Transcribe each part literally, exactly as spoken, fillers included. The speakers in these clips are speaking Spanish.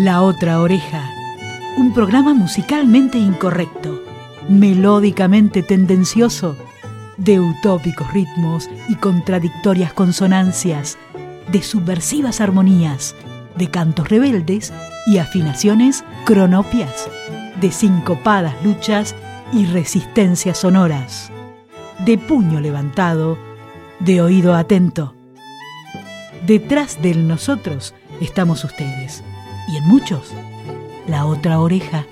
La Otra Oreja, un programa musicalmente incorrecto, melódicamente tendencioso, de utópicos ritmos y contradictorias consonancias, de subversivas armonías, de cantos rebeldes y afinaciones cronopias, de sincopadas luchas y resistencias sonoras, de puño levantado, de oído atento. Detrás del nosotros estamos ustedes, y en muchos, la otra oreja.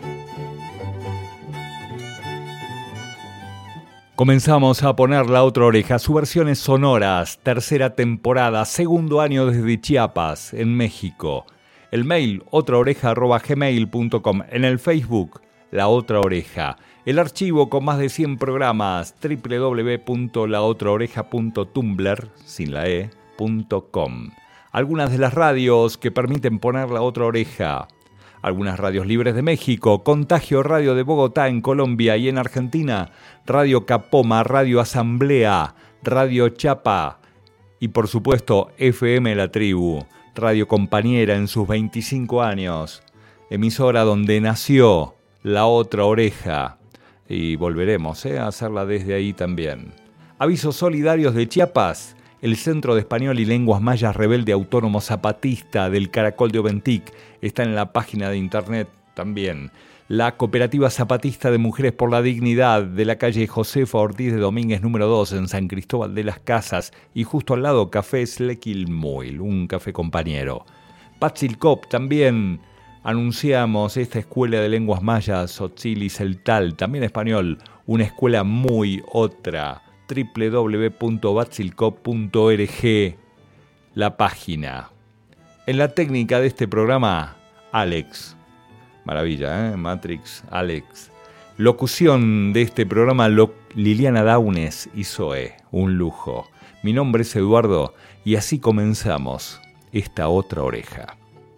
Comenzamos a poner La Otra Oreja, sus versiones sonoras, tercera temporada, segundo año desde Chiapas, en México. El mail, otraoreja arroba gmail punto com. En el Facebook, La Otra Oreja. El archivo con más de cien programas, doble u doble u doble u punto la otra oreja punto tumblr, sin la e, punto com. Algunas de las radios que permiten poner La Otra Oreja. Algunas radios libres de México, Contagio Radio de Bogotá en Colombia y en Argentina, Radio Capoma, Radio Asamblea, Radio Chapa y por supuesto F M La Tribu, radio compañera en sus veinticinco años, emisora donde nació La Otra Oreja y volveremos ¿eh? a hacerla desde ahí también. Avisos solidarios de Chiapas. El Centro de Español y Lenguas Mayas Rebelde Autónomo Zapatista del Caracol de Oventic está en la página de internet también. La Cooperativa Zapatista de Mujeres por la Dignidad de la calle Josefa Ortiz de Domínguez número dos en San Cristóbal de las Casas y justo al lado Café Slequilmuil, un café compañero. Patzilcop también anunciamos esta escuela de lenguas mayas, Tzotzil y Celtal, también español, una escuela muy otra. doble u doble u doble u punto batzilcop punto org, la página. En la técnica de este programa, Alex. Maravilla, ¿eh? Matrix, Alex. Locución de este programa, Lo- Liliana Daunes y Zoe. Un lujo. Mi nombre es Eduardo y así comenzamos esta otra oreja.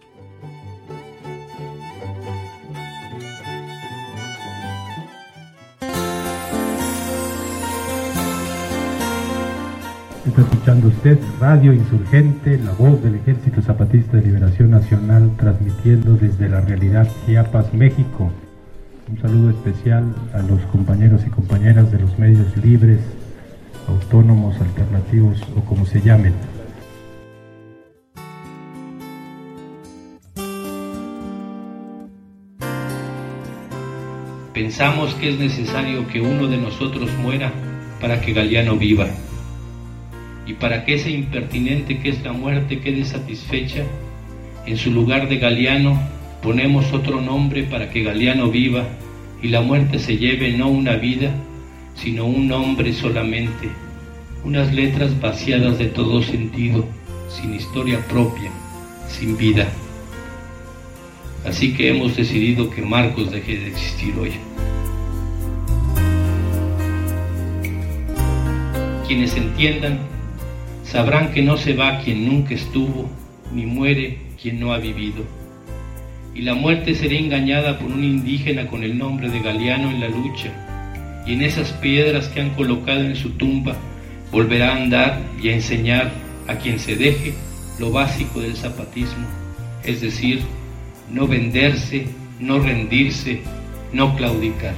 Está escuchando usted Radio Insurgente, la voz del Ejército Zapatista de Liberación Nacional, transmitiendo desde la realidad Chiapas, México. Un saludo especial a los compañeros y compañeras de los medios libres, autónomos, alternativos o como se llamen. Pensamos que es necesario que uno de nosotros muera para que Galiano viva. Y para que ese impertinente que es la muerte quede satisfecha, en su lugar de Galiano ponemos otro nombre para que Galiano viva y la muerte se lleve no una vida, sino un nombre solamente, unas letras vaciadas de todo sentido, sin historia propia, sin vida. Así que hemos decidido que Marcos deje de existir hoy. Quienes entiendan sabrán que no se va quien nunca estuvo, ni muere quien no ha vivido. Y la muerte será engañada por un indígena con el nombre de Galiano en la lucha, y en esas piedras que han colocado en su tumba volverá a andar y a enseñar a quien se deje lo básico del zapatismo, es decir, no venderse, no rendirse, no claudicar.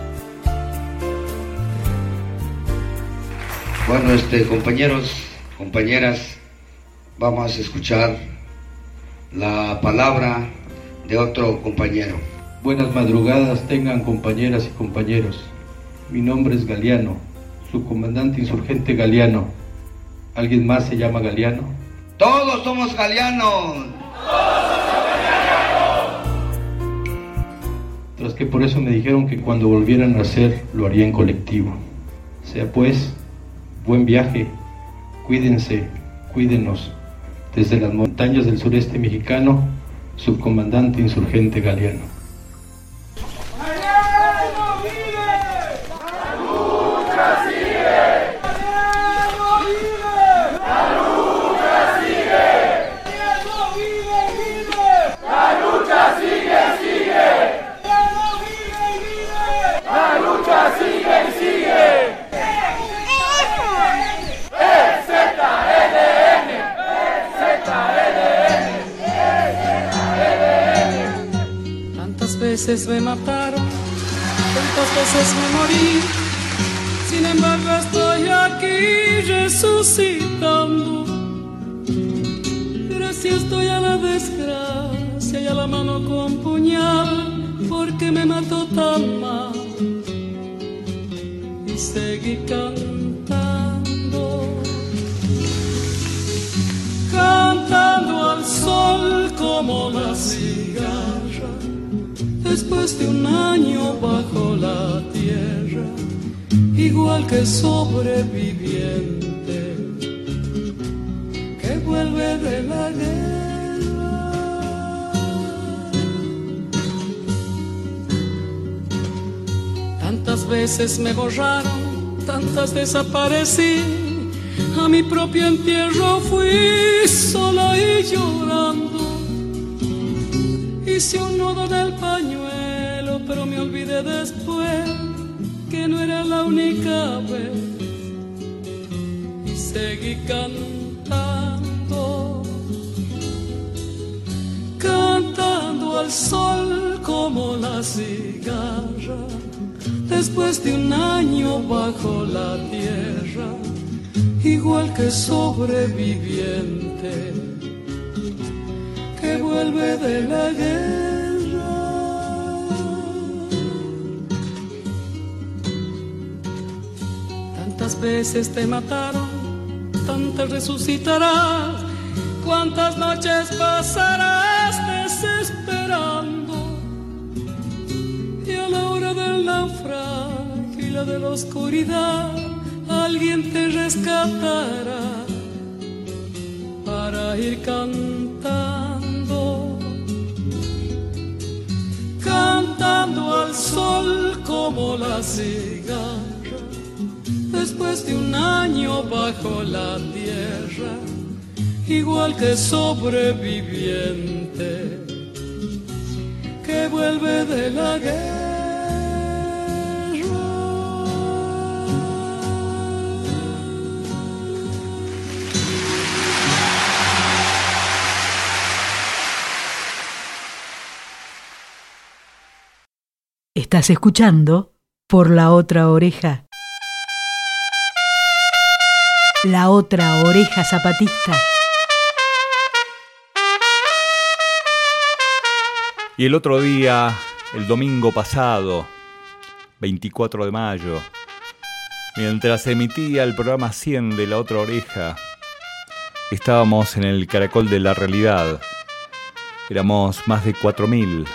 Bueno, este, compañeros, compañeras, vamos a escuchar la palabra de otro compañero. Buenas madrugadas tengan compañeras y compañeros. Mi nombre es Galiano, su comandante insurgente Galiano. ¿Alguien más se llama Galiano? ¡Todos somos Galianos! ¡Todos somos Galianos! Tras que por eso me dijeron que cuando volvieran a nacer lo haría en colectivo. Sea pues, buen viaje. Cuídense, cuídenos. Desde las montañas del sureste mexicano, subcomandante insurgente Galiano. ¡Galiano vive! ¡La lucha sigue! ¡Galiano vive! ¡La lucha sigue! ¡Galiano vive, vive! ¡La lucha sigue, sigue! ¡Galiano vive, vive! ¡La lucha sigue, sigue! Z L N, Z L N, Z L N. veces me mataron, tantas veces me morí. Sin embargo estoy aquí resucitando. Gracias estoy a la desgracia y a la mano con puñal, porque me mató tan mal. Y seguí cantando, cantando al sol como la cigarra, después de un año bajo la tierra, igual que sobreviviente que vuelve de la guerra. Tantas veces me borraron, tantas desaparecí, a mi propio entierro fui sola y llorando. Hice un nudo en el pañuelo, pero me olvidé después que no era la única vez. Y seguí cantando, cantando al sol como la cigarra, después de un año bajo la tierra, igual que sobreviviente que vuelve de la guerra. Tantas veces te mataron, tantas resucitarás, cuántas noches pasarás desesperando, y a la hora del naufragio y la de la oscuridad alguien te rescatará para ir cantando, cantando al sol como la cigarra, después de un año bajo la tierra, igual que sobreviviente que vuelve de la guerra. Estás escuchando Por la Otra Oreja. La Otra Oreja Zapatista. Y el otro día, el domingo pasado, veinticuatro de mayo, mientras emitía el programa cien de La Otra Oreja, estábamos en el Caracol de la Realidad. Éramos más de cuatro mil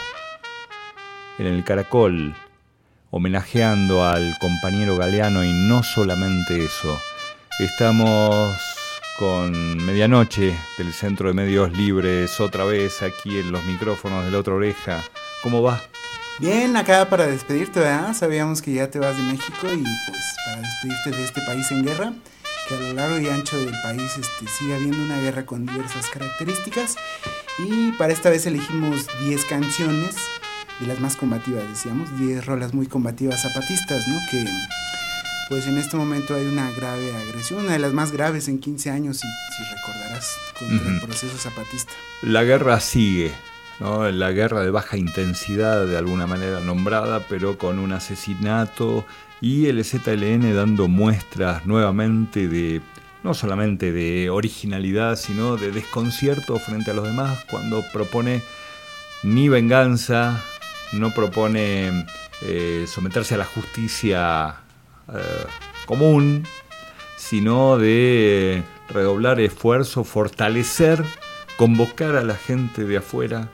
en el Caracol, homenajeando al compañero Galeano, y no solamente eso. Estamos con Medianoche del Centro de Medios Libres, otra vez aquí en los micrófonos de La Otra Oreja. ¿Cómo va? Bien, acá para despedirte, ¿verdad? Sabíamos que ya te vas de México y pues para despedirte de este país en guerra, que a lo largo y ancho del país este, sigue habiendo una guerra con diversas características, y para esta vez elegimos diez canciones de las más combativas, decíamos, diez rolas muy combativas zapatistas, ¿no? Que pues en este momento hay una grave agresión, una de las más graves en quince años, si, si recordarás, contra uh-huh. el proceso zapatista. La guerra sigue, ¿no? La guerra de baja intensidad, de alguna manera nombrada, pero con un asesinato, y el Z L N dando muestras nuevamente de, no solamente de originalidad, sino de desconcierto frente a los demás, cuando propone ni venganza, no propone eh, someterse a la justicia eh, común, sino de redoblar esfuerzo, fortalecer, convocar a la gente de afuera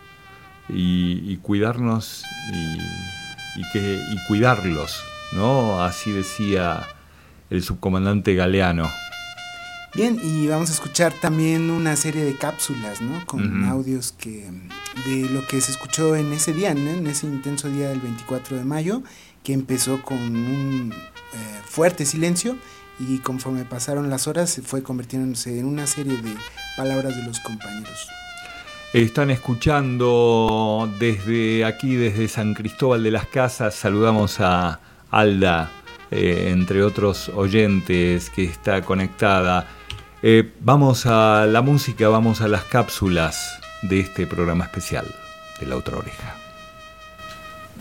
y, y cuidarnos y, y, que, y cuidarlos, ¿no? Así decía el subcomandante Galeano. Bien, y vamos a escuchar también una serie de cápsulas, ¿no? Con uh-huh. audios que de lo que se escuchó en ese día, ¿no? En ese intenso día del veinticuatro de mayo, que empezó con un eh, fuerte silencio, y conforme pasaron las horas se fue convirtiéndose en una serie de palabras de los compañeros. Están escuchando desde aquí, desde San Cristóbal de las Casas. Saludamos a Alda, eh, entre otros oyentes, que está conectada. Eh, vamos a la música, vamos a las cápsulas de este programa especial de La Otra Oreja.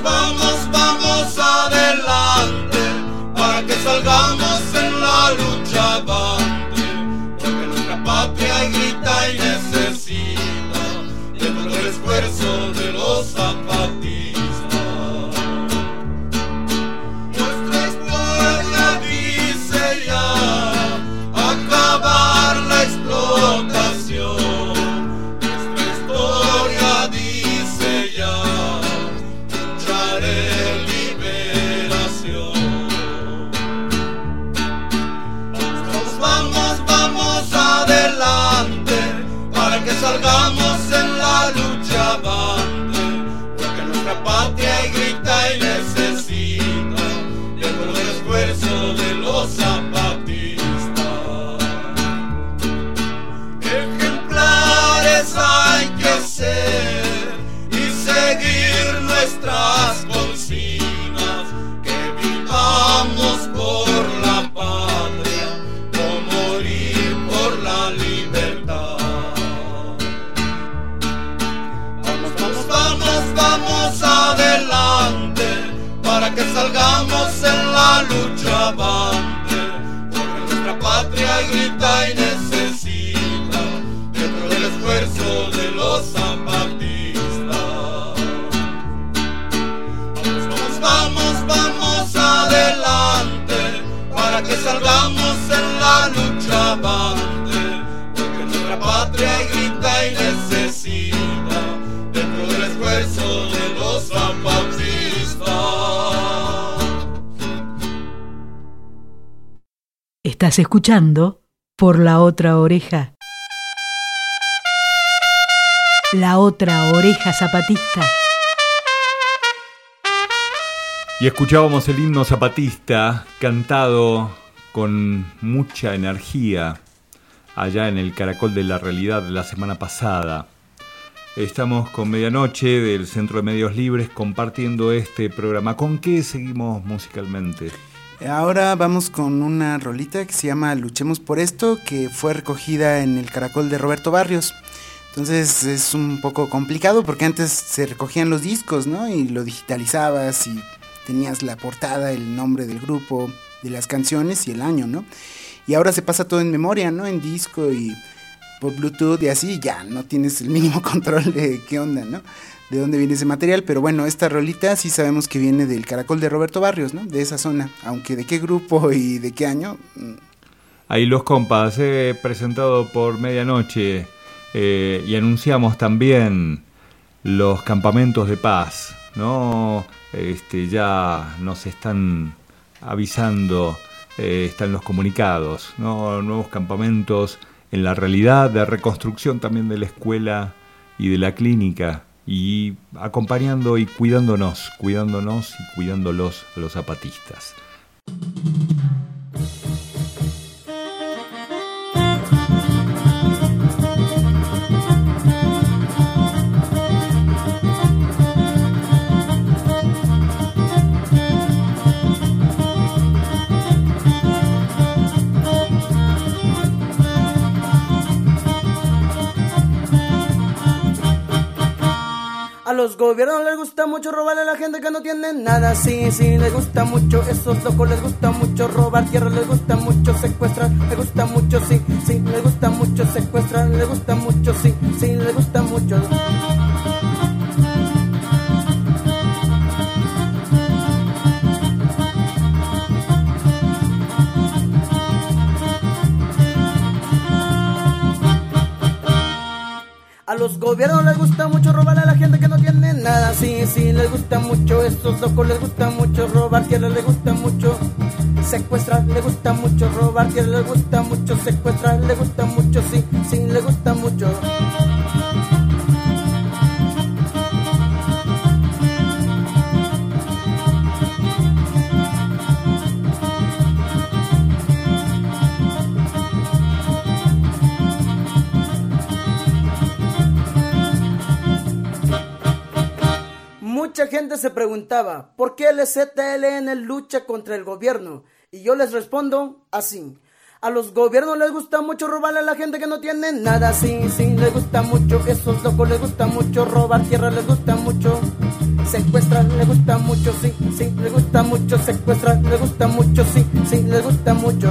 vamos, vamos adelante, para que salgamos en la lucha avante, porque nuestra patria grita y necesita de todo el esfuerzo de los zapatistas. Nuestra historia dice ya acabar la explotación. Nuestra historia dice ya luchar en liberación. Vamos, vamos, vamos adelante, para que salgamos en la lucha avante, porque nuestra patria grita y necesita de todo el esfuerzo de los zapatistas. Ejemplares hay que ser y seguir nuestras consignas, que vivamos por la patria o morir por la libertad. Vamos, vamos, vamos, vamos adelante, para que salgamos en la lucha avante, porque nuestra patria grita y necesita de todo el esfuerzo de los zapatistas. Vamos, vamos, vamos, vamos adelante, para que salgamos en la lucha avante, porque nuestra patria grita y necesita de todo el esfuerzo de los zapatistas. Estás escuchando Por la Otra Oreja. La Otra Oreja Zapatista. Y escuchábamos el himno zapatista cantado con mucha energía allá en el Caracol de la Realidad la semana pasada. Estamos con Medianoche del Centro de Medios Libres compartiendo este programa. ¿Con qué seguimos musicalmente? Ahora vamos con una rolita que se llama Luchemos por Esto, que fue recogida en el Caracol de Roberto Barrios. Entonces es un poco complicado porque antes se recogían los discos, ¿no? Y lo digitalizabas y tenías la portada, el nombre del grupo, de las canciones y el año, ¿no? Y ahora se pasa todo en memoria, ¿no? En disco y por Bluetooth y así, ya no tienes el mínimo control de qué onda, ¿no? De dónde viene ese material, pero bueno, esta rolita sí sabemos que viene del Caracol de Roberto Barrios, ¿no? De esa zona, aunque de qué grupo y de qué año. Ahí los compas, eh, presentado por Medianoche, eh, y anunciamos también los campamentos de paz, ¿no? Este, ya nos están avisando, eh, están los comunicados, ¿no? Nuevos campamentos en la realidad de reconstrucción también de la escuela y de la clínica, y acompañando y cuidándonos, cuidándonos y cuidándolos a los zapatistas. A los gobiernos les gusta mucho robarle a la gente que no tiene nada. Sí, sí, les gusta mucho, esos locos les gusta mucho robar tierra, les gusta mucho secuestrar, les gusta mucho, sí, sí, les gusta mucho secuestrar, les gusta mucho, sí, sí, les gusta mucho. A los gobiernos les gusta mucho robarle a la gente que no tiene nada. Sí, sí, les gusta mucho, estos locos les gusta mucho robar tierra, les gusta mucho secuestrar, les gusta mucho robar tierra, les gusta mucho secuestrar, les gusta mucho, sí, sí, les gusta mucho. Mucha gente se preguntaba, ¿por qué el Z L N lucha contra el gobierno? Y yo les respondo así. A los gobiernos les gusta mucho robarle a la gente que no tiene nada. Sí, sí, les gusta mucho. Esos locos les gusta mucho. Robar tierra les gusta mucho. Secuestrar les gusta mucho. Sí, sí, les gusta mucho. Secuestrar les gusta mucho. Sí, sí, les gusta mucho.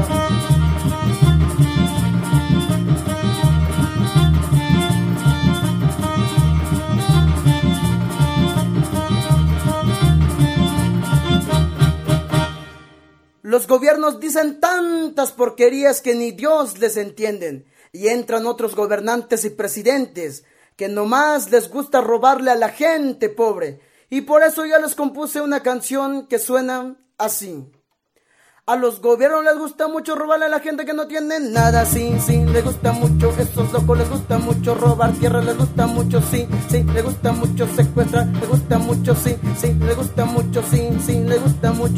Los gobiernos dicen tantas porquerías que ni Dios les entienden. Y entran otros gobernantes y presidentes que nomás les gusta robarle a la gente pobre. Y por eso yo les compuse una canción que suena así. A los gobiernos les gusta mucho robarle a la gente que no tiene nada. Sí, sí, les gusta mucho. Esos locos les gusta mucho. Robar tierra les gusta mucho. Sí, sí, les gusta mucho. Secuestrar les gusta mucho. Sí, sí, les gusta mucho. Sí, sí, les gusta mucho.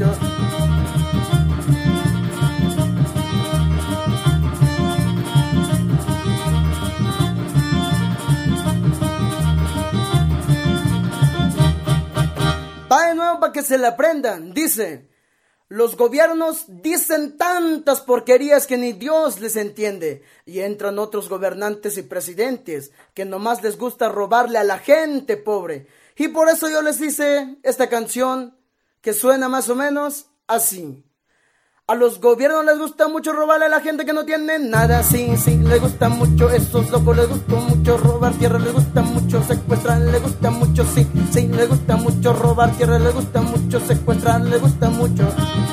Va de nuevo para que se la aprendan. Dice: los gobiernos dicen tantas porquerías que ni Dios les entiende. Y entran otros gobernantes y presidentes que nomás les gusta robarle a la gente pobre. Y por eso yo les hice esta canción que suena más o menos así. A los gobiernos les gusta mucho robarle a la gente que no tiene nada. Sí, sí, les gusta mucho. Esos locos les gusta mucho. Robar tierra les gusta mucho. Secuestrar les gusta mucho. Sí, sí, les gusta mucho. Robar tierra les gusta mucho. Secuestrar les gusta mucho.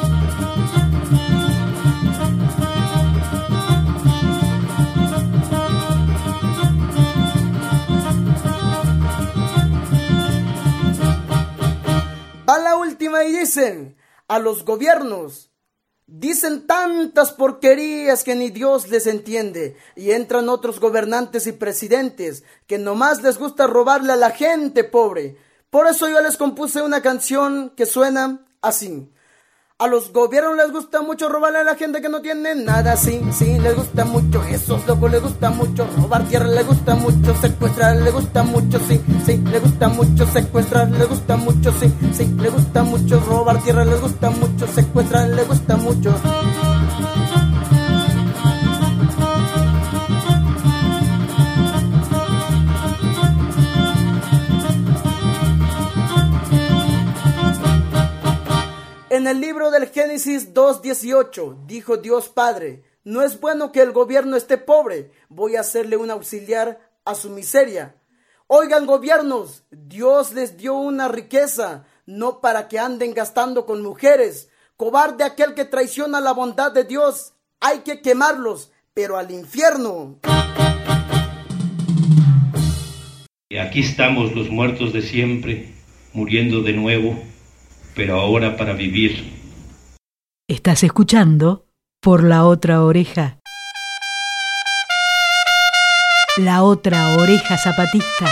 Va la última y dicen: a los gobiernos dicen tantas porquerías que ni Dios les entiende. Y entran otros gobernantes y presidentes que nomás les gusta robarle a la gente pobre. Por eso yo les compuse una canción que suena así. A los gobiernos les gusta mucho robarle a la gente que no tiene nada. Sí, sí, les gusta mucho. Esos locos les gusta mucho. Robar tierra les gusta mucho. Secuestrar les gusta mucho. Sí, sí, les gusta mucho. Secuestrar les gusta mucho. Sí, sí, les gusta mucho. Robar tierra les gusta mucho. Secuestrar les gusta mucho. En el libro del Génesis dos dieciocho, dijo Dios Padre: no es bueno que el gobierno esté pobre, voy a hacerle un auxiliar a su miseria. Oigan, gobiernos, Dios les dio una riqueza, no para que anden gastando con mujeres. Cobarde aquel que traiciona la bondad de Dios, hay que quemarlos, pero al infierno. Y aquí estamos los muertos de siempre, muriendo de nuevo, pero ahora para vivir. Estás escuchando Por la Otra Oreja. La Otra Oreja Zapatista.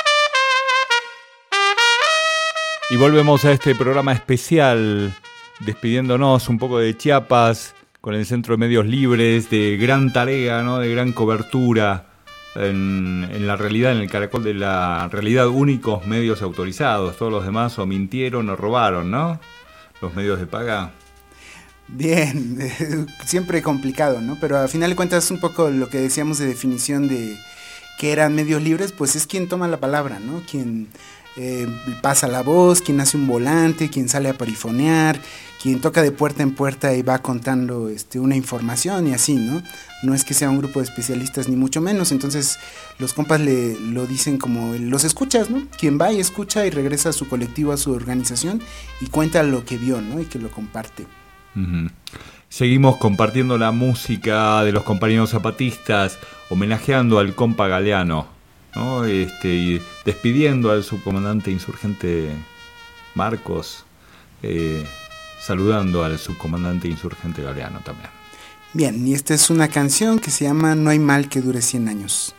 Y volvemos a este programa especial, despidiéndonos un poco de Chiapas, con el Centro de Medios Libres, de gran tarea, ¿no? De gran cobertura. En, en la realidad, en el caracol de la realidad, únicos medios autorizados. Todos los demás o mintieron o robaron, ¿no? Los medios de paga. Bien, eh, siempre complicado, ¿no? Pero a final de cuentas, un poco lo que decíamos de definición de que eran medios libres, pues es quien toma la palabra, ¿no? Quien eh, pasa la voz, quien hace un volante, quien sale a perifonear, quien toca de puerta en puerta y va contando este, una información y así, ¿no? No es que sea un grupo de especialistas ni mucho menos. Entonces los compas le lo dicen como los escuchas, ¿no? Quien va y escucha y regresa a su colectivo, a su organización y cuenta lo que vio, ¿no? Y que lo comparte. Uh-huh. Seguimos compartiendo la música de los compañeros zapatistas, homenajeando al compa Galeano, ¿no? Este, y despidiendo al subcomandante insurgente Marcos, eh, saludando al subcomandante insurgente Galeano también. Bien, y esta es una canción que se llama No hay mal que dure cien años.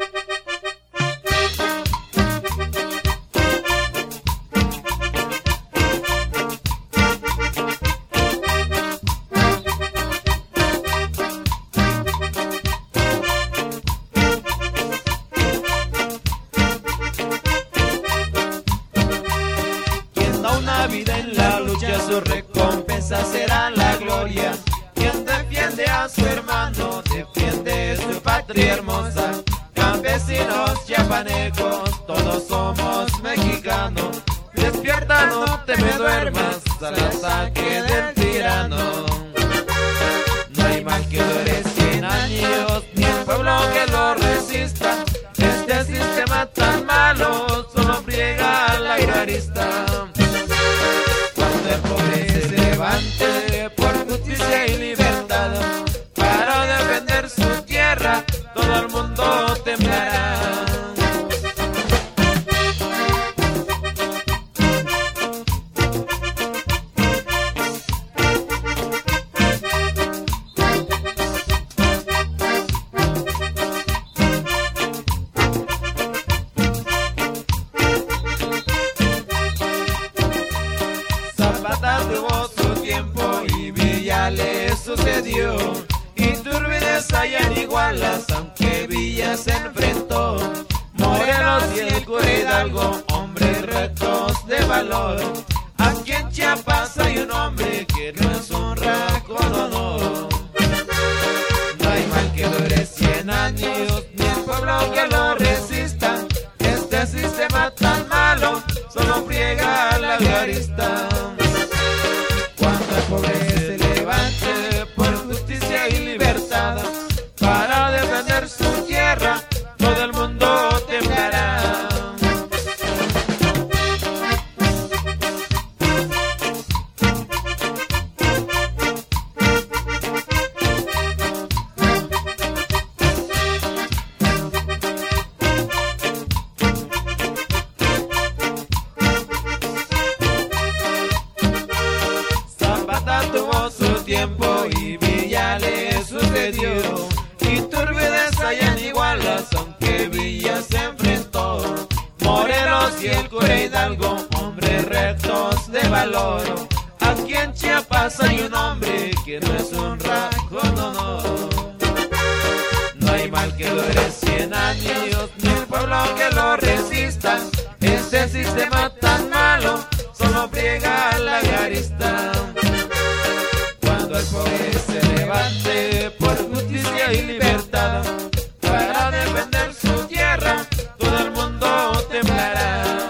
Quien da una vida en la lucha, su recompensa será la gloria. Quien defiende defiende a su hermano, defiende su patria hermosa. Campesinos chiapanecos, todos somos mexicanos. Despierta, no te me duermas al ataque del tirano. No hay mal que dure cien años, ni el pueblo que lo resista. Este sistema tan malo solo friega la agrarista. Cuando el pobre se levante por justicia y libertad para defender su tierra, todo el mundo temblará. Sucedió, Iturbide allá en Igualas, aunque Villa se enfrentó. Morelos y el cura Hidalgo, hombres rectos de valor. Aquí en Chiapas hay un hombre que no es honra con honor. No hay mal que dure cien años, ni el pueblo que lo resista. Este sistema tan malo solo friega la agrarista. Cuando el pobre se levante por justicia y libertad para defender su tierra, todo el mundo temblará. Y Villa le sucedió, Iturbide allá en Igualas, aunque Villa se enfrentó. Morelos y el cura Hidalgo, hombres rectos de valor. Aquí en Chiapas hay un hombre que no es honra con honor. No hay mal que dure cien años, ni el pueblo que lo resista. Este sistema tan malo solo friega la agrarista. Cuando el pobre se levante por justicia y libertad para defender su tierra, todo el mundo temblará.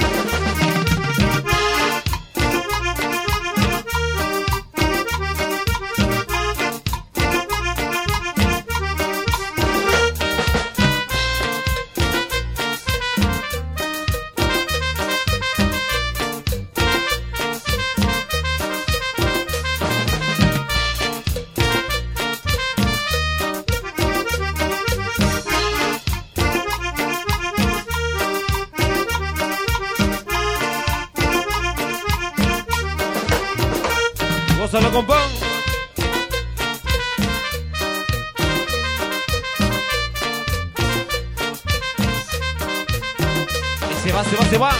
Gózalo, compón. Y se va, se va, se va.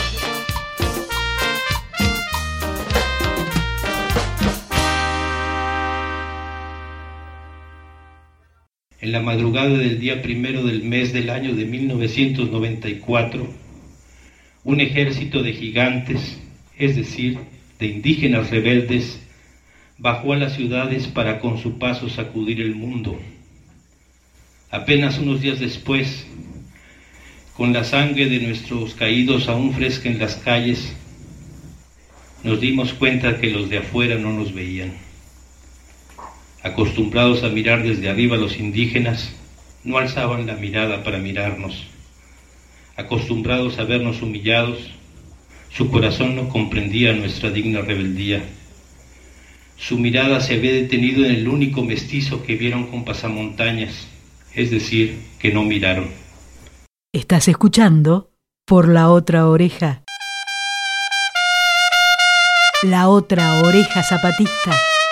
En la madrugada del día primero del mes del año de mil novecientos noventa y cuatro, un ejército de gigantes, es decir, de indígenas rebeldes, bajó a las ciudades para con su paso sacudir el mundo. Apenas unos días después, con la sangre de nuestros caídos aún fresca en las calles, nos dimos cuenta que los de afuera no nos veían. Acostumbrados a mirar desde arriba, los indígenas no alzaban la mirada para mirarnos. Acostumbrados a vernos humillados, su corazón no comprendía nuestra digna rebeldía. Su mirada se había detenido en el único mestizo que vieron con pasamontañas, es decir, que no miraron. Estás escuchando Por la Otra Oreja. La Otra Oreja Zapatista.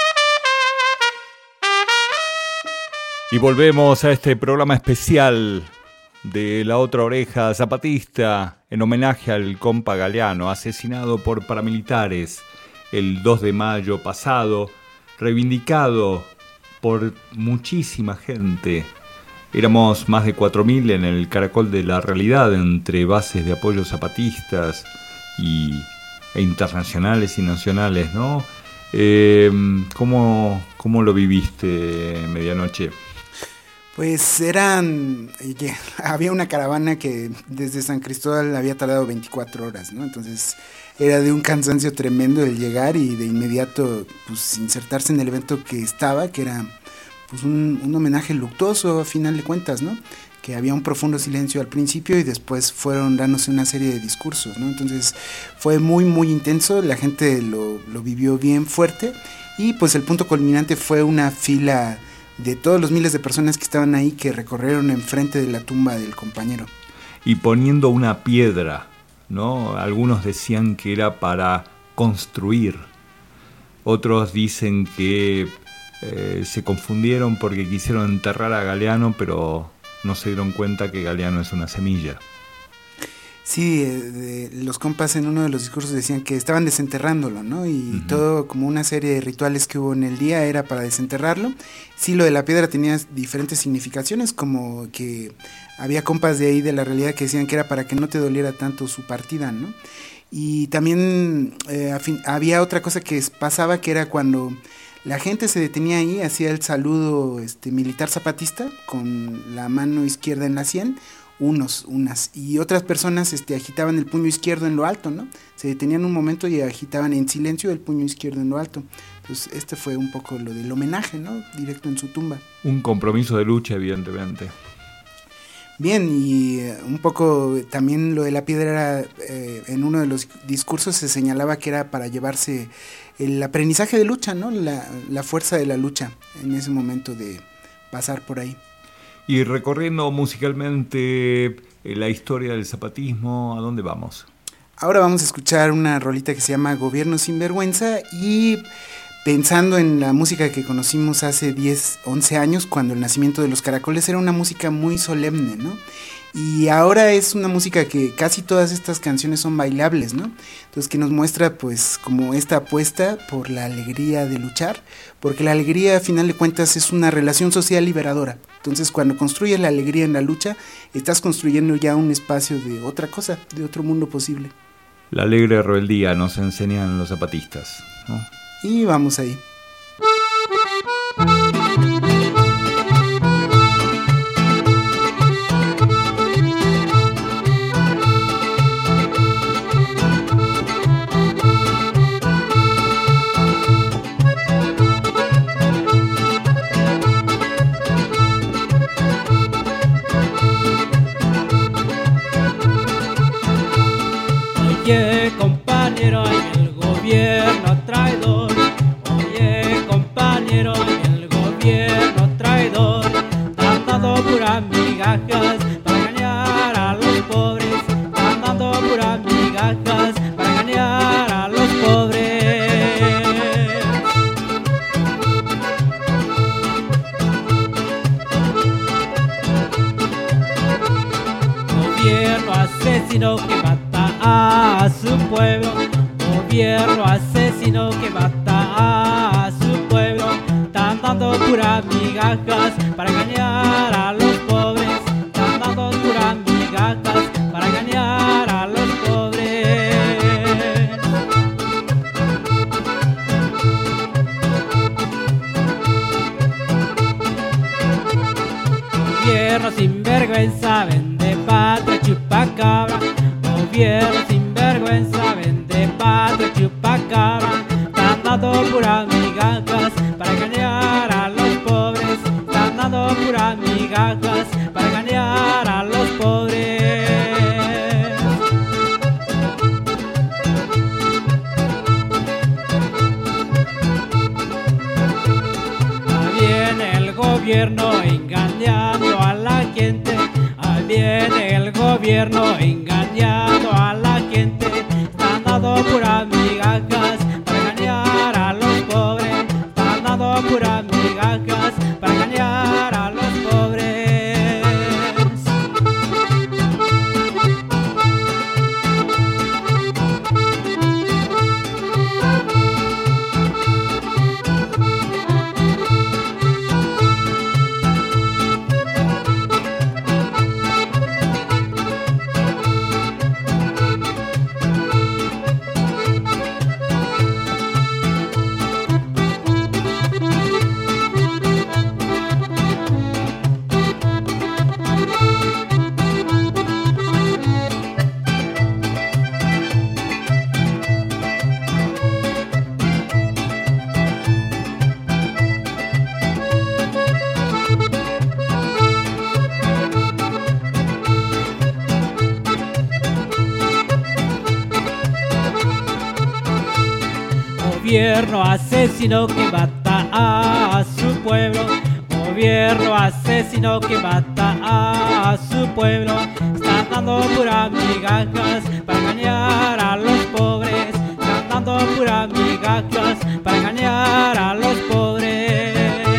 Y volvemos a este programa especial de La Otra Oreja Zapatista en homenaje al compa Galeano, asesinado por paramilitares el dos de mayo pasado, reivindicado por muchísima gente. Éramos más de cuatro mil en el Caracol de la Realidad, entre bases de apoyo zapatistas y, e internacionales y nacionales, ¿no? Eh, ¿cómo, ¿Cómo lo viviste, Medianoche? Pues eran, había una caravana que desde San Cristóbal había tardado veinticuatro horas, ¿no? Entonces era de un cansancio tremendo el llegar y de inmediato pues insertarse en el evento que estaba, que era pues un, un homenaje luctuoso a final de cuentas, ¿no? Que había un profundo silencio al principio y después fueron dándose una serie de discursos, ¿no? Entonces fue muy muy intenso, la gente lo, lo vivió bien fuerte y pues el punto culminante fue una fila de todos los miles de personas que estaban ahí que recorrieron enfrente de la tumba del compañero. Y poniendo una piedra, ¿no? Algunos decían que era para construir, otros dicen que eh, se confundieron porque quisieron enterrar a Galeano, pero no se dieron cuenta que Galeano es una semilla. Sí, eh, de, los compas en uno de los discursos decían que estaban desenterrándolo, ¿no? Y uh-huh. todo como una serie de rituales que hubo en el día era para desenterrarlo. Sí, lo de la piedra tenía diferentes significaciones, como que había compas de ahí de la realidad que decían que era para que no te doliera tanto su partida, ¿no? Y también eh, a fin, había otra cosa que pasaba, que era cuando la gente se detenía ahí, hacía el saludo este, militar zapatista con la mano izquierda en la sien, unos, unas, y otras personas este, agitaban el puño izquierdo en lo alto, ¿no? Se detenían un momento y agitaban en silencio el puño izquierdo en lo alto. Pues este fue un poco lo del homenaje, ¿no? Directo en su tumba. Un compromiso de lucha, evidentemente. Bien, y eh, un poco también lo de la piedra era, eh, en uno de los discursos se señalaba que era para llevarse el aprendizaje de lucha, ¿no? La, la fuerza de la lucha en ese momento de pasar por ahí. Y recorriendo musicalmente eh, la historia del zapatismo, ¿a dónde vamos? Ahora vamos a escuchar una rolita que se llama Gobierno sin Vergüenza, y pensando en la música que conocimos hace diez, once años, cuando el nacimiento de los caracoles era una música muy solemne, ¿no? Y ahora es una música que casi todas estas canciones son bailables, ¿no? Entonces que nos muestra pues como esta apuesta por la alegría de luchar, porque la alegría a final de cuentas es una relación social liberadora. Entonces cuando construyes la alegría en la lucha, estás construyendo ya un espacio de otra cosa, de otro mundo posible. La alegre rebeldía nos enseñan los zapatistas, ¿no? Y vamos ahí. Oye, compañero, el gobierno traidor. Oye, compañero, el gobierno traidor. Están dando puras migajas para engañar a los pobres. Están dando puras migajas para engañar a los pobres. Gobierno asesino que mata a su pueblo, gobierno asesino que mata a su pueblo. Están dando puras migajas para engañar a los pobres. Están dando puras migajas para engañar a los pobres. Gobierno sin vergüenza, vende patria, chupacabra. Gobierno sin vergüenza, vende patria, chupacabra. Están dando puras migajas para engañar a los pobres. Están dando puras migajas para engañar a los pobres. Ahí viene el gobierno engañando a la gente. Ahí viene el gobierno engañando a la gente. Están dando puras migajas para engañar a los pobres. Están dando puras migajas para engañar a los pobres. Gobierno asesino que mata a su pueblo. Gobierno asesino que mata a su pueblo. Están dando puras migajas para engañar a los pobres. Están dando puras migajas para engañar a los pobres.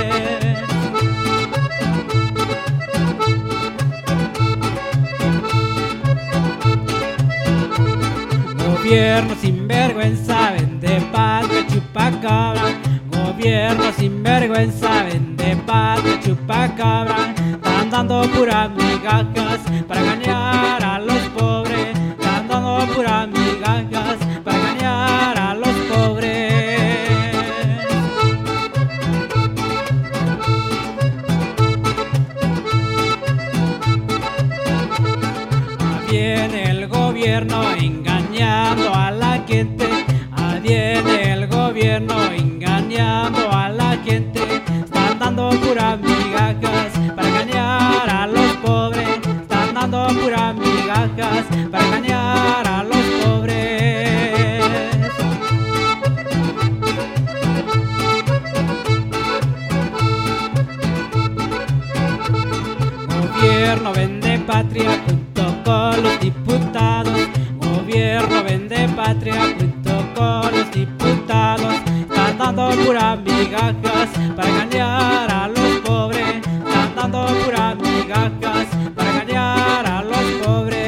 Gobierno sin vergüenza vende patria, chupacabra. Gobierno sin vergüenza vende patria, chupacabra. Están dando puras migajas para engañar a los pobres. Están dando puras migajas para engañar a los pobres. Ah, viene el gobierno engañando a la gente. Ah, viene el gobierno engañando a la gente. Están dando puras migajas para engañar a los pobres. Están dando puras migajas para engañar a los pobres. Gobierno vende patria junto con los diputados. Gobierno vende patria junto con los diputados. Están dando puras migajas para engañar a los pobres. Están dando puras migajas para engañar a los pobres.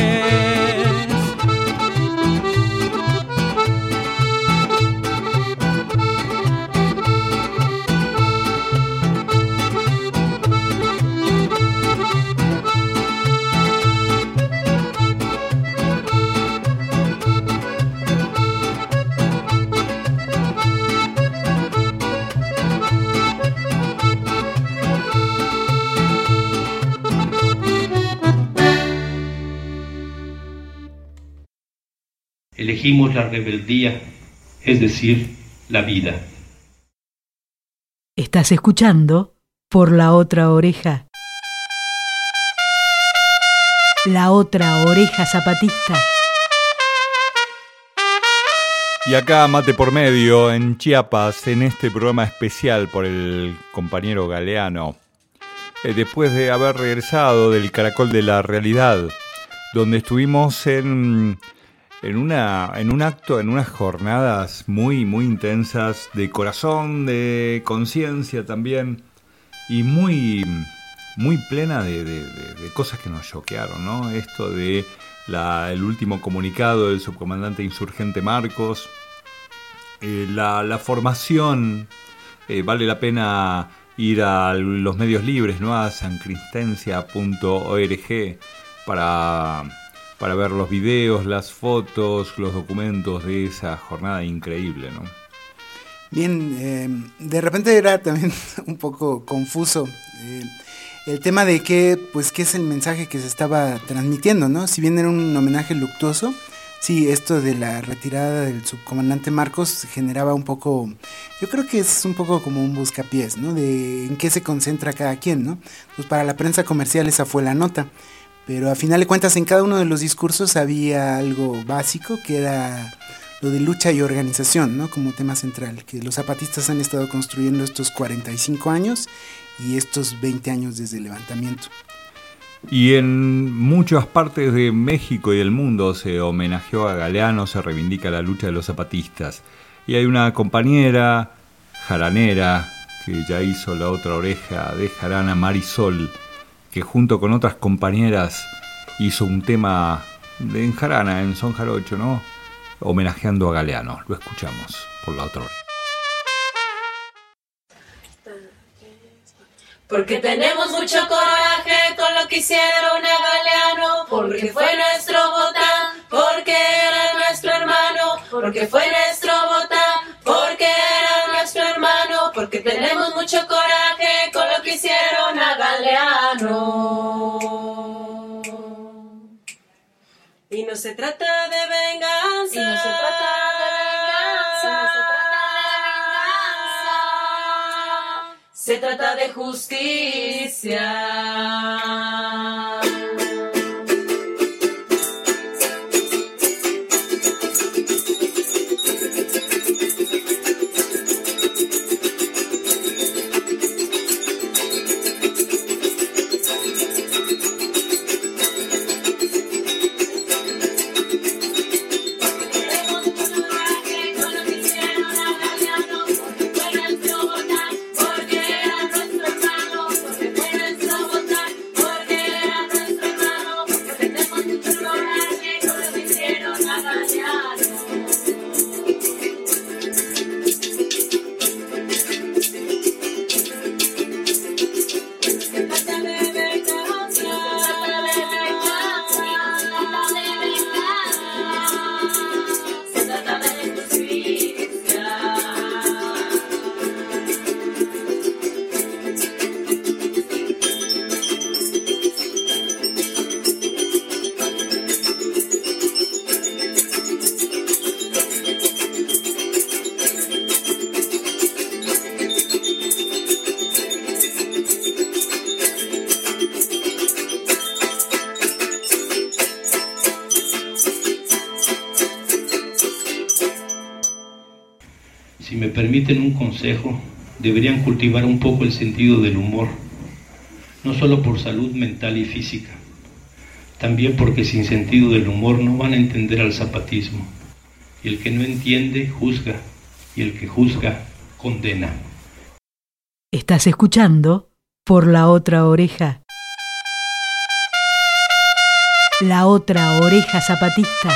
Elegimos la rebeldía, es decir, la vida. Estás escuchando Por la Otra Oreja. La Otra Oreja Zapatista. Y acá, mate por medio, en Chiapas, en este programa especial por el compañero Galeano, eh, después de haber regresado del Caracol de la Realidad, donde estuvimos en... En, una, en un acto, en unas jornadas muy, muy intensas, de corazón, de conciencia también, y muy, muy plena de, de, de, de cosas que nos choquearon, ¿no? Esto de la, el último comunicado del subcomandante insurgente Marcos, eh, la, la formación, eh, vale la pena ir a los medios libres, ¿no? A sancristencia punto org para... para ver los videos, las fotos, los documentos de esa jornada increíble, ¿no? Bien, eh, de repente era también un poco confuso eh, el tema de qué, pues, qué es el mensaje que se estaba transmitiendo, ¿no? Si bien era un homenaje luctuoso, sí, esto de la retirada del subcomandante Marcos generaba un poco, yo creo que es un poco como un buscapiés, ¿no? De en qué se concentra cada quien, ¿no? Pues para la prensa comercial esa fue la nota. Pero a final de cuentas en cada uno de los discursos había algo básico que era lo de lucha y organización, ¿no? Como tema central, que los zapatistas han estado construyendo estos cuarenta y cinco años y estos veinte años desde el levantamiento. Y en muchas partes de México y del mundo se homenajeó a Galeano, se reivindica la lucha de los zapatistas. Y hay una compañera jaranera que ya hizo La Otra Oreja de jarana, Marisol, que junto con otras compañeras hizo un tema de en jarana, en son jarocho, ¿no? Homenajeando a Galeano. Lo escuchamos por La Otra Oreja. Porque tenemos mucho coraje con lo que hicieron a Galeano, porque fue nuestro botán, porque era nuestro hermano, porque fue nuestro botán, porque era nuestro hermano, porque tenemos mucho coraje con lo que hicieron a Galeano. Y no se trata de venganza, y no se trata de venganza, no se trata de venganza, se trata de justicia. Si me permiten un consejo, deberían cultivar un poco el sentido del humor, no solo por salud mental y física, también porque sin sentido del humor no van a entender al zapatismo. Y el que no entiende, juzga, y el que juzga, condena. Estás escuchando Por la Otra Oreja. La Otra Oreja Zapatista.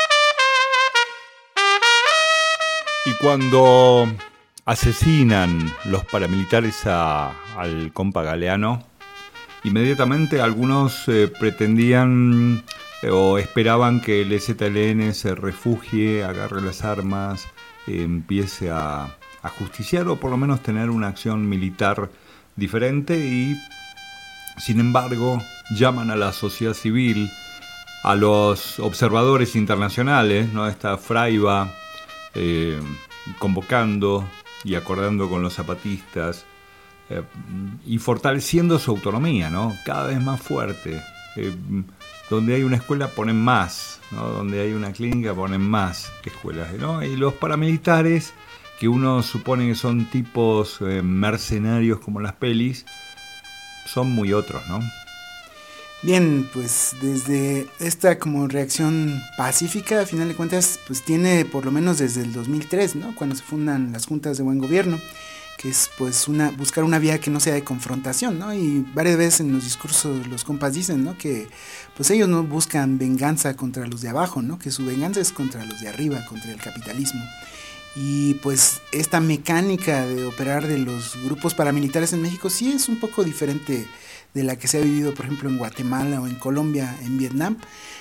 Y cuando asesinan los paramilitares a, al compa Galeano, inmediatamente algunos eh, pretendían eh, o esperaban que el Z L N se refugie, agarre las armas, eh, empiece a, a justiciar o por lo menos tener una acción militar diferente, y sin embargo llaman a la sociedad civil, a los observadores internacionales, ¿no? Esta Fraiba eh, convocando y acordando con los zapatistas eh, y fortaleciendo su autonomía, ¿no? Cada vez más fuerte. Eh, donde hay una escuela ponen más, ¿no? Donde hay una clínica ponen más escuelas, ¿no? Y los paramilitares, que uno supone que son tipos eh, mercenarios como las pelis, son muy otros, ¿no? Bien, pues desde esta como reacción pacífica, a final de cuentas, pues tiene por lo menos desde el dos mil tres, ¿no? Cuando se fundan las juntas de buen gobierno, que es pues una buscar una vía que no sea de confrontación, ¿no? Y varias veces en los discursos los compas dicen, ¿no? Que pues ellos no buscan venganza contra los de abajo, ¿no? Que su venganza es contra los de arriba, contra el capitalismo. Y pues esta mecánica de operar de los grupos paramilitares en México sí es un poco diferente de la que se ha vivido, por ejemplo, en Guatemala o en Colombia, en Vietnam,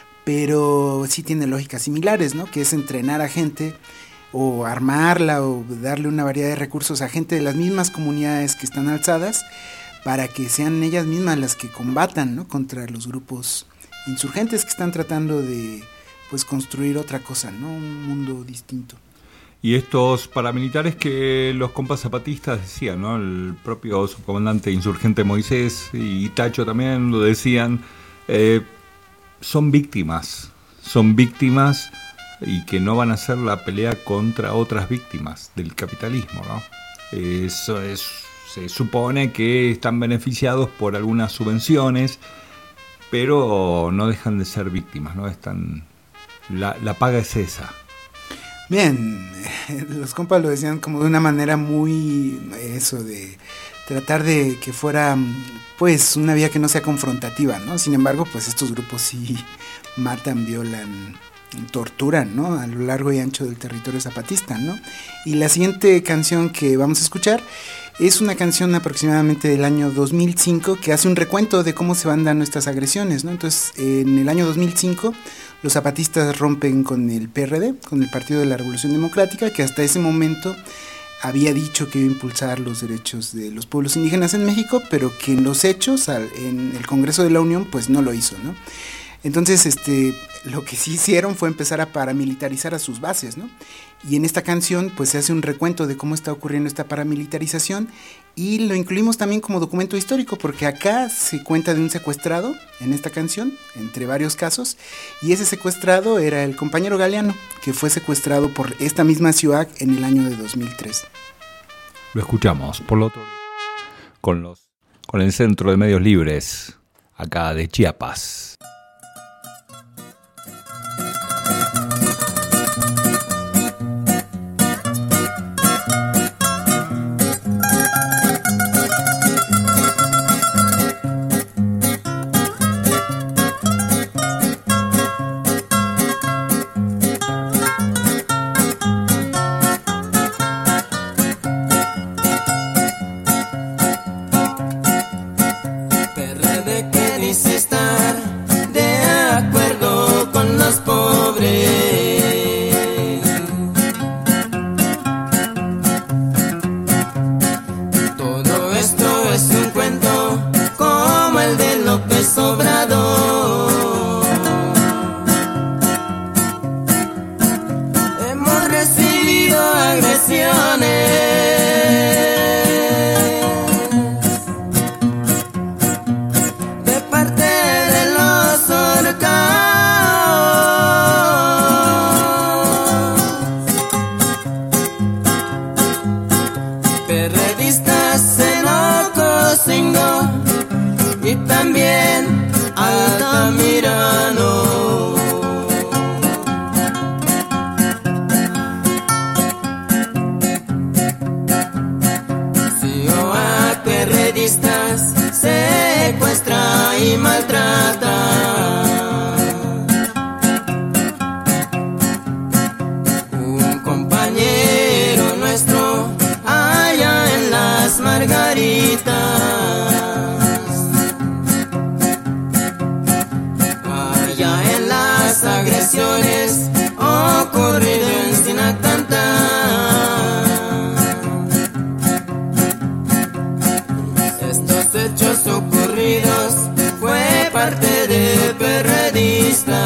pero sí tiene lógicas similares, ¿no? Que es entrenar a gente o armarla o darle una variedad de recursos a gente de las mismas comunidades que están alzadas para que sean ellas mismas las que combatan, ¿no? Contra los grupos insurgentes que están tratando de pues construir otra cosa, ¿no? Un mundo distinto. Y estos paramilitares que los compas zapatistas decían, ¿no? El propio subcomandante insurgente Moisés y Tacho también lo decían, eh, son víctimas, son víctimas y que no van a hacer la pelea contra otras víctimas del capitalismo, ¿no? Eso es, se supone que están beneficiados por algunas subvenciones, pero no dejan de ser víctimas, ¿no? Están, la, la paga es esa. Bien, los compas lo decían como de una manera muy, eso de tratar de que fuera pues una vía que no sea confrontativa, ¿no? Sin embargo, pues estos grupos sí matan, violan, torturan, ¿no? A lo largo y ancho del territorio zapatista, ¿no? Y la siguiente canción que vamos a escuchar es una canción aproximadamente del año dos mil cinco que hace un recuento de cómo se van dando estas agresiones, ¿no? Entonces, en el año dos mil cinco los zapatistas rompen con el P R D, con el Partido de la Revolución Democrática, que hasta ese momento había dicho que iba a impulsar los derechos de los pueblos indígenas en México, pero que en los hechos, al, en el Congreso de la Unión, pues no lo hizo, ¿no? Entonces, este, lo que sí hicieron fue empezar a paramilitarizar a sus bases, ¿no? Y en esta canción, pues se hace un recuento de cómo está ocurriendo esta paramilitarización y lo incluimos también como documento histórico, porque acá se cuenta de un secuestrado en esta canción, entre varios casos, y ese secuestrado era el compañero Galeano, que fue secuestrado por esta misma ciudad en el año de dos mil tres. Lo escuchamos, por lo otro, con, los, con el Centro de Medios Libres, acá de Chiapas. De Perredistas en Ocosingo y también Altamirano. Sioac perredistas secuestra y maltrata. Un compañero nuestro allá en las Margaritas, allá en las agresiones ocurrido en Sinacantá. Estos hechos ocurridos fue parte de Perredista.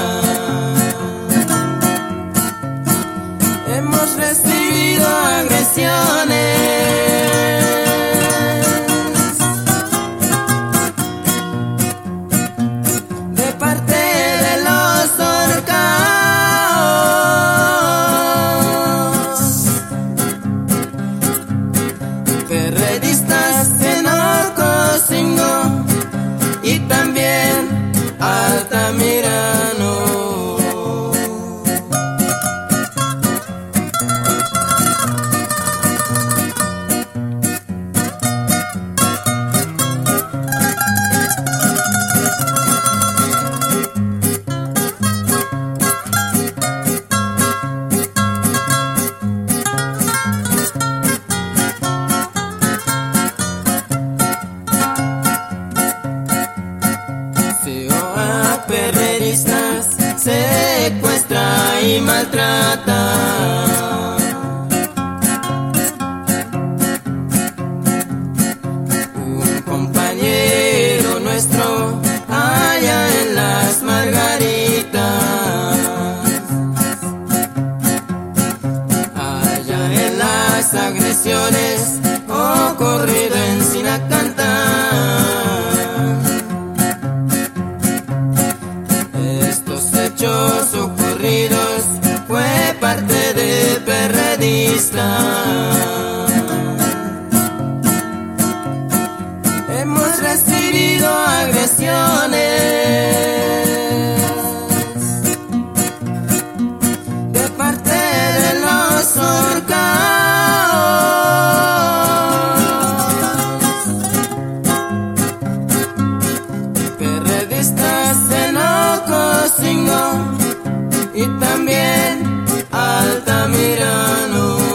Hemos recibido agresiones de parte de los orcaos. Perredistas en Ocosingo y también Altamirano. Sioac perredistas secuestra y maltrata. Un compañero nuestro allá en las Margaritas, allá en las agresiones ocurrido en Sinacantá. Estos hechos ocurridos fue parte de Perredista. Hemos recibido agresiones de parte de los orcaos. Perredistas en Ocosingo y también Altamirano.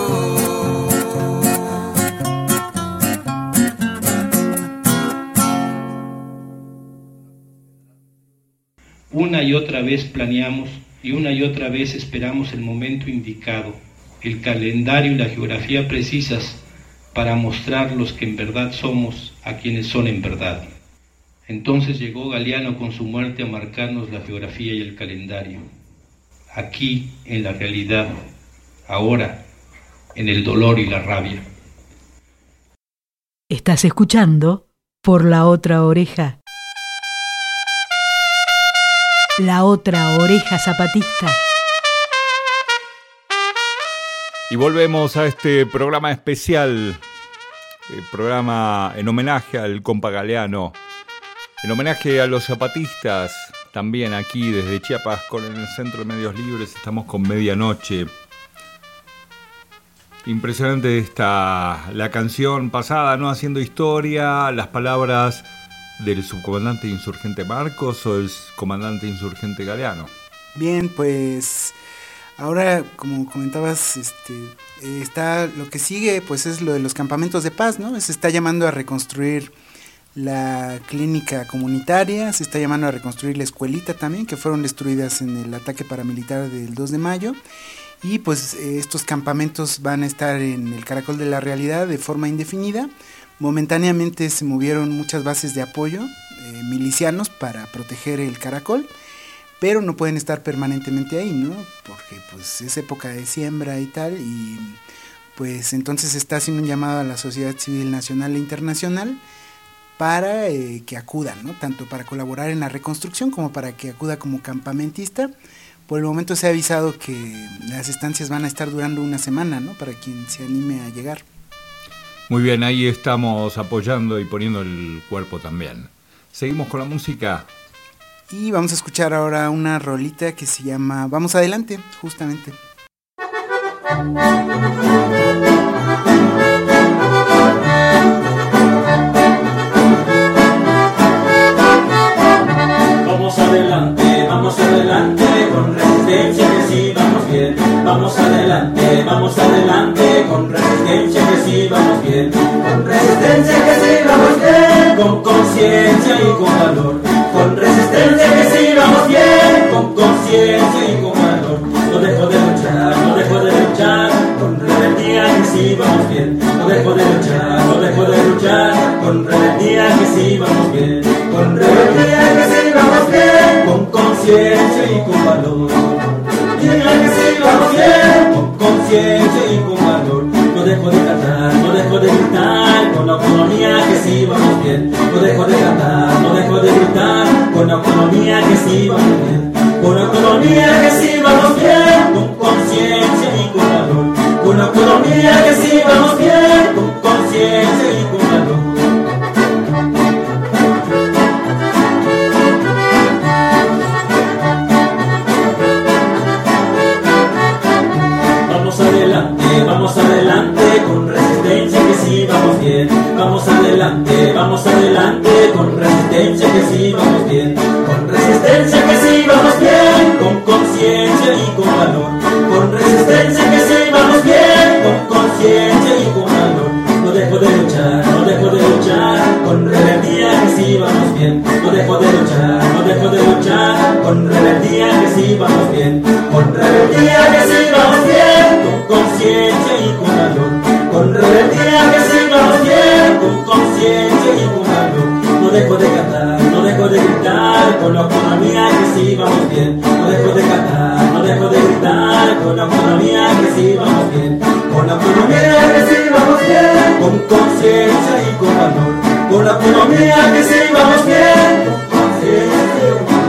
Una y otra vez planeamos y una y otra vez esperamos el momento indicado, el calendario y la geografía precisas para mostrar los que en verdad somos a quienes son en verdad. Entonces llegó Galiano con su muerte a marcarnos la geografía y el calendario. Aquí, en la realidad, ahora, en el dolor y la rabia. Estás escuchando Por la Otra Oreja. La Otra Oreja Zapatista. Y volvemos a este programa especial, el programa en homenaje al compa Galeano, en homenaje a los zapatistas, también aquí desde Chiapas con el Centro de Medios Libres. Estamos con Medianoche. Impresionante esta, la canción pasada, ¿no? Haciendo historia, las palabras del subcomandante insurgente Marcos o el comandante insurgente Galeano. Bien, pues ahora, como comentabas, este, eh, está lo que sigue, pues es lo de los campamentos de paz, ¿no? Se está llamando a reconstruir la clínica comunitaria, se está llamando a reconstruir la escuelita también, que fueron destruidas en el ataque paramilitar del dos de mayo. Y pues eh, estos campamentos van a estar en el Caracol de la Realidad de forma indefinida. Momentáneamente se movieron muchas bases de apoyo eh, milicianos para proteger el Caracol, pero no pueden estar permanentemente ahí, ¿no? Porque pues es época de siembra y tal, y pues entonces se está haciendo un llamado a la sociedad civil nacional e internacional para eh, que acudan, ¿no? Tanto para colaborar en la reconstrucción como para que acuda como campamentista. Por el momento se ha avisado que las estancias van a estar durando una semana, ¿no? Para quien se anime a llegar. Muy bien, ahí estamos apoyando y poniendo el cuerpo también. Seguimos con la música. Y vamos a escuchar ahora una rolita que se llama Vamos Adelante, justamente. Vamos adelante, vamos adelante, con resistencia que sí vamos bien. Vamos adelante, vamos adelante, con resistencia que sí vamos bien. Con resistencia que sí vamos bien, con conciencia y con valor. Con resistencia que sí vamos bien, con conciencia y con valor. No dejo de luchar, no dejo de luchar, con rebeldía que sí vamos bien. No dejo de luchar, no dejo de luchar, con rebeldía que sí vamos bien. Con rebeldía que sí vamos bien, con conciencia y con valor. Rebeldía que sí vamos bien, con conciencia y con valor. No dejo de cantar, no dejo de gritar, con autonomía que sí vamos bien. No dejo de cantar, no dejo de gritar, con autonomía que sí vamos bien. Con autonomía que sí vamos bien, con conciencia y con valor. Con autonomía que sí vamos bien, con conciencia y con valor. Vamos adelante, vamos adelante, con resistencia que sí vamos bien. Vamos adelante, vamos adelante, con resistencia que sí vamos bien. Con resistencia que sí vamos bien, con conciencia y con valor. Con resistencia que sí vamos bien, con conciencia y con valor. No dejo de luchar, no dejo de luchar, con rebeldía que sí vamos bien. No dejo de luchar, no dejo de luchar, con rebeldía que sí vamos bien. Con rebeldía que sí vamos bien, con conciencia y con valor. Con rebeldía que sí vamos bien, con conciencia y con valor. No dejo de cantar, no dejo de gritar, con autonomía que sí vamos bien. No dejo de cantar, no dejo de gritar, con autonomía que sí vamos bien. Con autonomía que sí vamos bien, con conciencia y con valor. Con autonomía que sí vamos bien, con conciencia y con valor.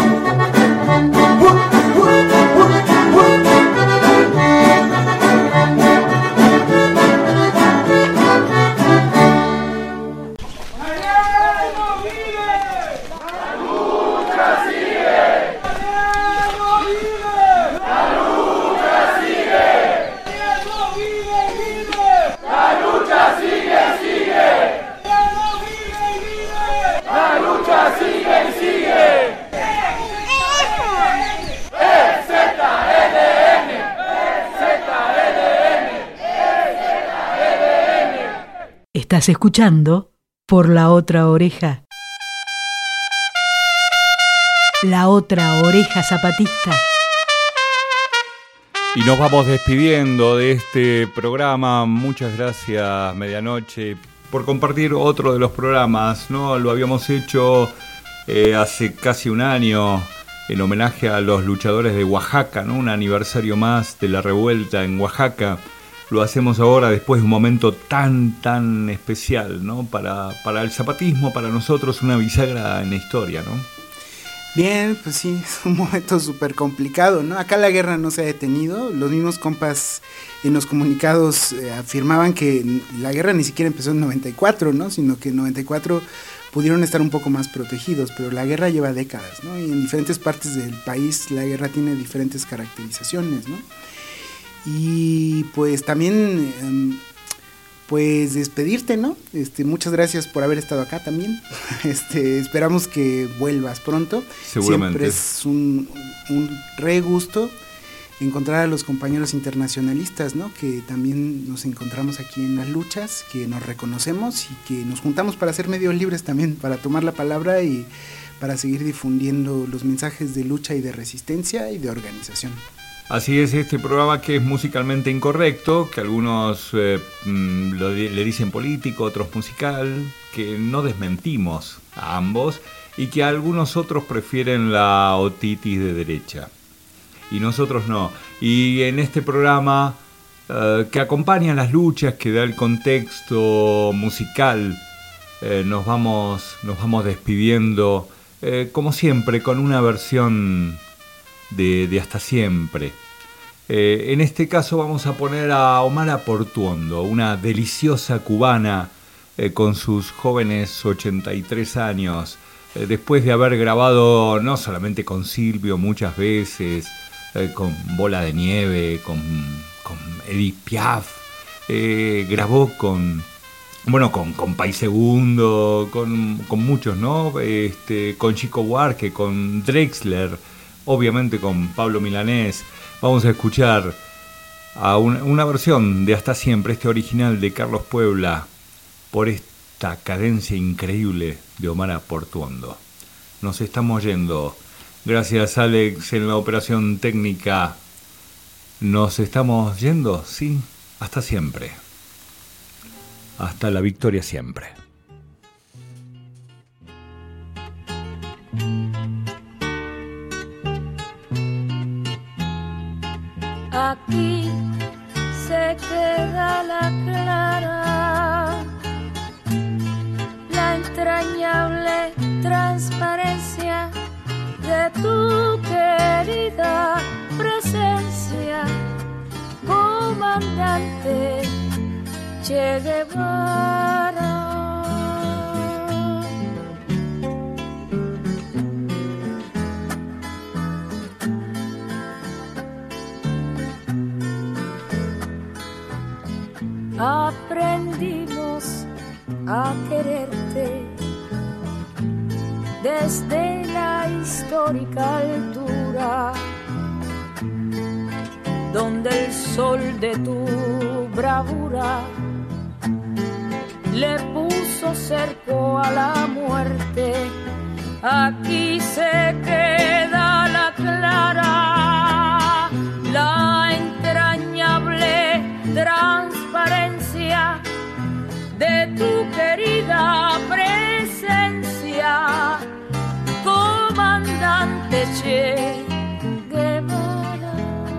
Estás escuchando Por la Otra Oreja. La Otra Oreja Zapatista. Y nos vamos despidiendo de este programa. Muchas gracias, Medianoche, por compartir otro de los programas, ¿no? Lo habíamos hecho eh, hace casi un año en homenaje a los luchadores de Oaxaca, ¿no? Un aniversario más de la revuelta en Oaxaca. Lo hacemos ahora después de un momento tan, tan especial, ¿no? Para, para el zapatismo, para nosotros, una bisagra en la historia, ¿no? Bien, pues sí, es un momento súper complicado, ¿no? Acá la guerra no se ha detenido. Los mismos compas en los comunicados eh, afirmaban que la guerra ni siquiera empezó en noventa y cuatro, ¿no? Sino que en noventa y cuatro pudieron estar un poco más protegidos, pero la guerra lleva décadas, ¿no? Y en diferentes partes del país la guerra tiene diferentes caracterizaciones, ¿no? Y pues también, eh, pues despedirte, ¿no? Este, muchas gracias por haber estado acá también. Este, esperamos que vuelvas pronto. Seguramente. Siempre es un, un re gusto encontrar a los compañeros internacionalistas, ¿no? Que también nos encontramos aquí en las luchas, que nos reconocemos y que nos juntamos para ser medios libres también, para tomar la palabra y para seguir difundiendo los mensajes de lucha y de resistencia y de organización. Así es, este programa que es musicalmente incorrecto, que algunos eh, lo, le dicen político, otros musical, que no desmentimos a ambos y que algunos otros prefieren la otitis de derecha. Y nosotros no. Y en este programa eh, que acompaña las luchas, que da el contexto musical, eh, nos vamos, nos vamos despidiendo, eh, como siempre, con una versión de, de Hasta Siempre. Eh, en este caso vamos a poner a Omar Portuondo, una deliciosa cubana eh, con sus jóvenes ochenta y tres años, eh, después de haber grabado no solamente con Silvio muchas veces, eh, con Bola de Nieve, con, con Edith Piaf, eh, grabó con, bueno, con, con País Segundo, con, con muchos, ¿no? Este, con Chico Buarque, con Drexler, obviamente con Pablo Milanés. Vamos a escuchar a una, una versión de Hasta Siempre, este original de Carlos Puebla, por esta cadencia increíble de Omar Portuondo. Nos estamos yendo. Gracias, Alex, en la operación técnica. Nos estamos yendo, sí, hasta siempre. Hasta la victoria siempre. Aquí se queda la clara, la entrañable transparencia de tu querida presencia, comandante Che Guevara. Aprendimos a quererte desde la histórica altura, donde el sol de tu bravura le puso cerco a la muerte. Aquí se queda la clara, la entrañable transparencia de tu querida presencia, comandante Che Guevara.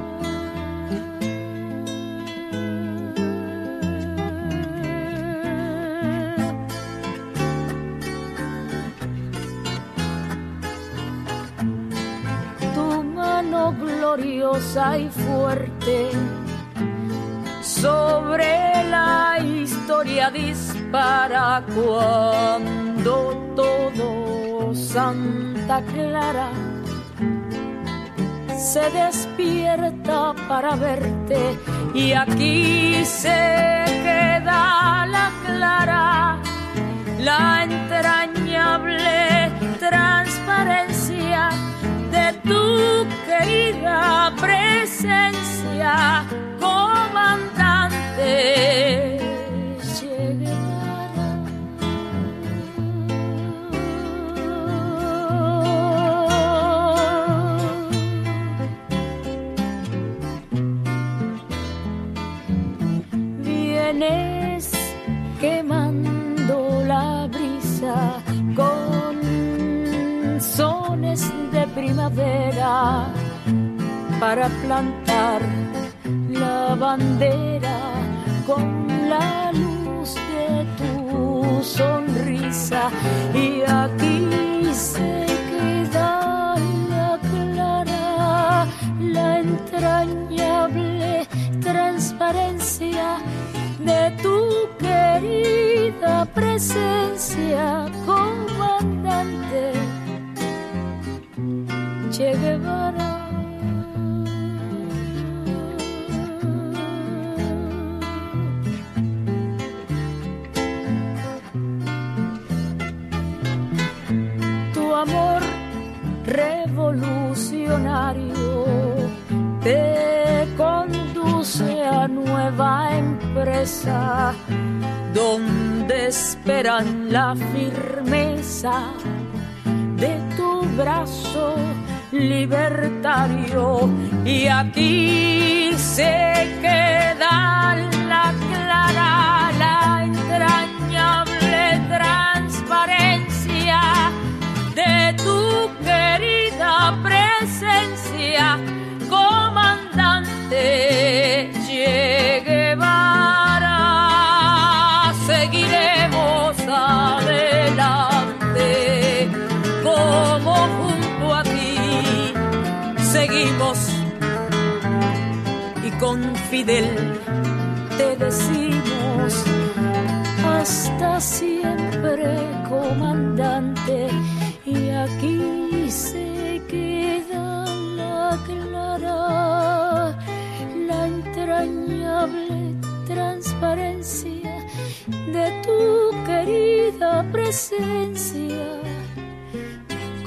Tu mano gloriosa y fuerte sobre la historia dispara cuando todo Santa Clara se despierta para verte, y aquí se queda la clara, la entrañable transparencia de tu querida presencia, comandante Che Guevara. Vienes quemando la brisa con sones de primavera para plantar la bandera con la luz de tu sonrisa, y aquí se queda la clara, la entrañable transparencia de tu querida presencia, comandante Che Guevara. Amor revolucionario te conduce a nueva empresa, donde esperan la firmeza de tu brazo libertario, y aquí se queda la clara, la entrañable transparencia de tu querida presencia, comandante Che Guevara. Seguiremos adelante, como junto a ti seguimos Fidel, te decimos hasta siempre, comandante, y aquí se queda la clara, la entrañable transparencia de tu querida presencia,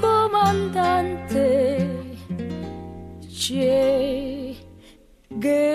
comandante Che Guevara.